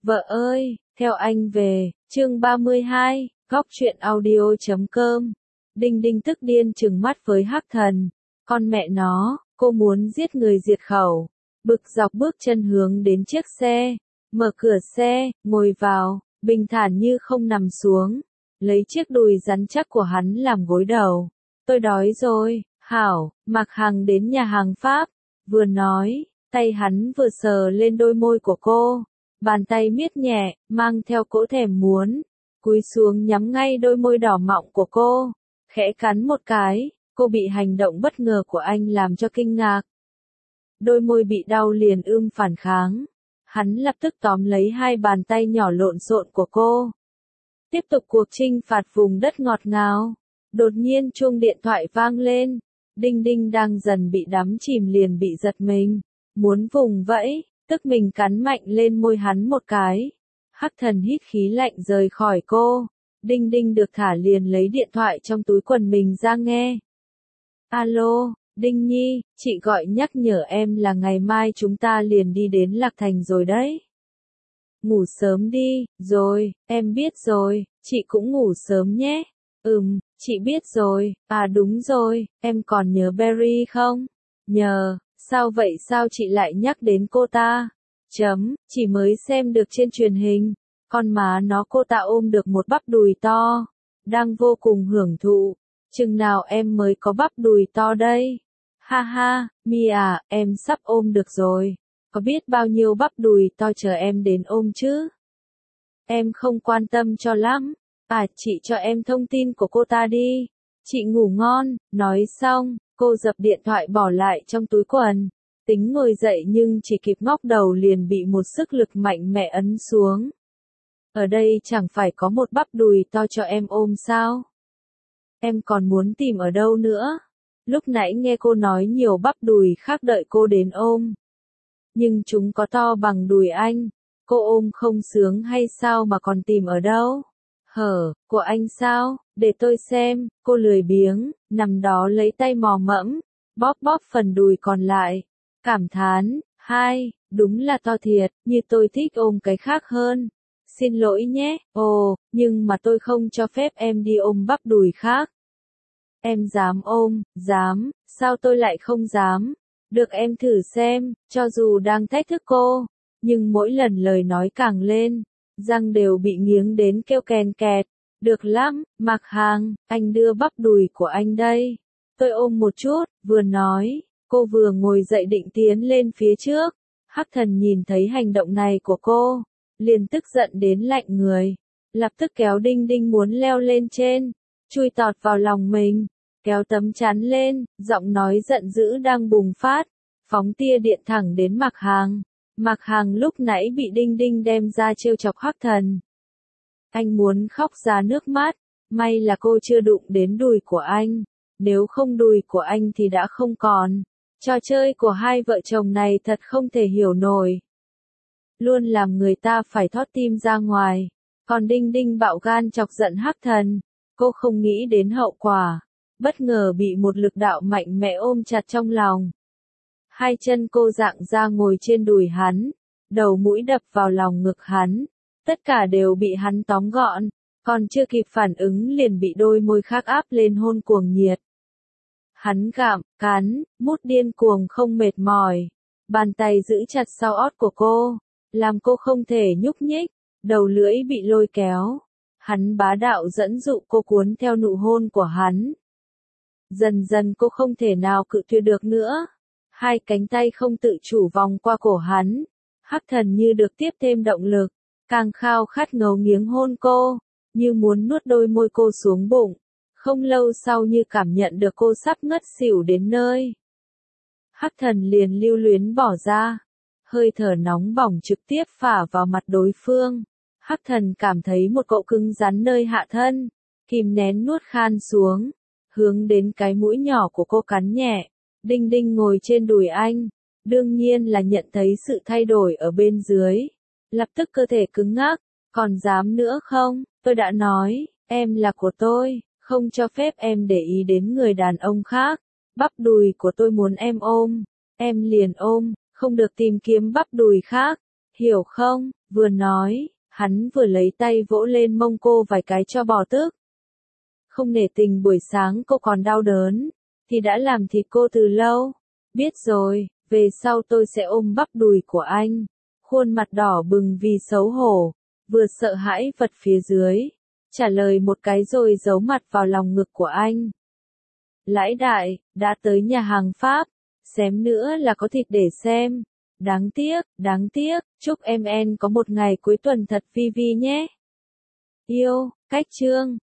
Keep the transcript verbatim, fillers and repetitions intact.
Vợ ơi, theo anh về, chương ba mươi hai, góc truyện audio chấm com. Đinh Đinh tức điên trừng mắt với Hắc Thần. Con mẹ nó, cô muốn giết người diệt khẩu. Bực dọc bước chân hướng đến chiếc xe. Mở cửa xe, ngồi vào, bình thản như không nằm xuống. Lấy chiếc đùi rắn chắc của hắn làm gối đầu. Tôi đói rồi, hảo, Mạc Hằng đến nhà hàng Pháp. Vừa nói, tay hắn vừa sờ lên đôi môi của cô. Bàn tay miết nhẹ, mang theo cỗ thèm muốn. Cúi xuống nhắm ngay đôi môi đỏ mọng của cô. Khẽ cắn một cái, cô bị hành động bất ngờ của anh làm cho kinh ngạc. Đôi môi bị đau liền ưm phản kháng. Hắn lập tức tóm lấy hai bàn tay nhỏ lộn xộn của cô. Tiếp tục cuộc chinh phạt vùng đất ngọt ngào. Đột nhiên chuông điện thoại vang lên. Đinh Đinh đang dần bị đắm chìm liền bị giật mình. Muốn vùng vẫy, tức mình cắn mạnh lên môi hắn một cái. Hắc Thần hít khí lạnh rời khỏi cô. Đinh Đinh được thả liền lấy điện thoại trong túi quần mình ra nghe. Alo, Đinh Nhi, chị gọi nhắc nhở em là ngày mai chúng ta liền đi đến Lạc Thành rồi đấy. Ngủ sớm đi, rồi, em biết rồi, chị cũng ngủ sớm nhé. Ừm, chị biết rồi, à đúng rồi, em còn nhớ Berry không? Nhờ, sao vậy sao chị lại nhắc đến cô ta? Chấm, chỉ mới xem được trên truyền hình, con má nó cô ta ôm được một bắp đùi to, đang vô cùng hưởng thụ, chừng nào em mới có bắp đùi to đây? Ha ha, Mi à, em sắp ôm được rồi, có biết bao nhiêu bắp đùi to chờ em đến ôm chứ? Em không quan tâm cho lắm, à chị cho em thông tin của cô ta đi, chị ngủ ngon, nói xong, cô dập điện thoại bỏ lại trong túi quần. Tính ngồi dậy nhưng chỉ kịp ngóc đầu liền bị một sức lực mạnh mẽ ấn xuống. Ở đây chẳng phải có một bắp đùi to cho em ôm sao? Em còn muốn tìm ở đâu nữa? Lúc nãy nghe cô nói nhiều bắp đùi khác đợi cô đến ôm. Nhưng chúng có to bằng đùi anh. Cô ôm không sướng hay sao mà còn tìm ở đâu? Hở, của anh sao? Để tôi xem. Cô lười biếng, nằm đó lấy tay mò mẫm, bóp bóp phần đùi còn lại. Cảm thán, hai, đúng là to thiệt, như tôi thích ôm cái khác hơn. Xin lỗi nhé, ồ, nhưng mà tôi không cho phép em đi ôm bắp đùi khác. Em dám ôm, dám, sao tôi lại không dám? Được em thử xem, cho dù đang thách thức cô, nhưng mỗi lần lời nói càng lên, răng đều bị nghiến đến kêu kèn kẹt. Được lắm, Mạc Hằng, anh đưa bắp đùi của anh đây. Tôi ôm một chút, vừa nói. Cô vừa ngồi dậy định tiến lên phía trước. Hắc Thần nhìn thấy hành động này của cô, liền tức giận đến lạnh người. Lập tức kéo Đinh Đinh muốn leo lên trên, chui tọt vào lòng mình, kéo tấm chắn lên, giọng nói giận dữ đang bùng phát, phóng tia điện thẳng đến Mạc Hằng. Mạc Hằng lúc nãy bị Đinh Đinh đem ra trêu chọc Hắc Thần. Anh muốn khóc ra nước mắt, may là cô chưa đụng đến đùi của anh, nếu không đùi của anh thì đã không còn. Trò chơi của hai vợ chồng này thật không thể hiểu nổi. Luôn làm người ta phải thót tim ra ngoài. Còn Đinh Đinh bạo gan chọc giận Hắc Thần. Cô không nghĩ đến hậu quả. Bất ngờ bị một lực đạo mạnh mẽ ôm chặt trong lòng. Hai chân cô dạng ra ngồi trên đùi hắn. Đầu mũi đập vào lòng ngực hắn. Tất cả đều bị hắn tóm gọn. Còn chưa kịp phản ứng liền bị đôi môi khác áp lên hôn cuồng nhiệt. Hắn gặm, cắn, mút điên cuồng không mệt mỏi. Bàn tay giữ chặt sau ót của cô, làm cô không thể nhúc nhích, đầu lưỡi bị lôi kéo. Hắn bá đạo dẫn dụ cô cuốn theo nụ hôn của hắn. Dần dần cô không thể nào cự tuyệt được nữa. Hai cánh tay không tự chủ vòng qua cổ hắn. Hắc Thần như được tiếp thêm động lực, càng khao khát ngấu nghiến hôn cô, như muốn nuốt đôi môi cô xuống bụng. Không lâu sau như cảm nhận được cô sắp ngất xỉu đến nơi. Hắc Thần liền lưu luyến bỏ ra. Hơi thở nóng bỏng trực tiếp phả vào mặt đối phương. Hắc Thần cảm thấy một cỗ cứng rắn nơi hạ thân. Kìm nén nuốt khan xuống. Hướng đến cái mũi nhỏ của cô cắn nhẹ. Đinh Đinh ngồi trên đùi anh. Đương nhiên là nhận thấy sự thay đổi ở bên dưới. Lập tức cơ thể cứng ngắc. Còn dám nữa không? Tôi đã nói, em là của tôi. Không cho phép em để ý đến người đàn ông khác. Bắp đùi của tôi muốn em ôm. Em liền ôm, không được tìm kiếm bắp đùi khác. hiểu không? Vừa nói, hắn vừa lấy tay vỗ lên mông cô vài cái cho bỏ tức. Không nể tình buổi sáng cô còn đau đớn, thì đã làm thịt cô từ lâu. Biết rồi, về sau tôi sẽ ôm bắp đùi của anh. Khuôn mặt đỏ bừng vì xấu hổ, vừa sợ hãi vật phía dưới. Trả lời một cái rồi giấu mặt vào lòng ngực của anh. Lãi đại, đã tới nhà hàng Pháp, xém nữa là có thịt để xem. Đáng tiếc, đáng tiếc, chúc em en có một ngày cuối tuần thật vi vi nhé. Yêu, cách chương.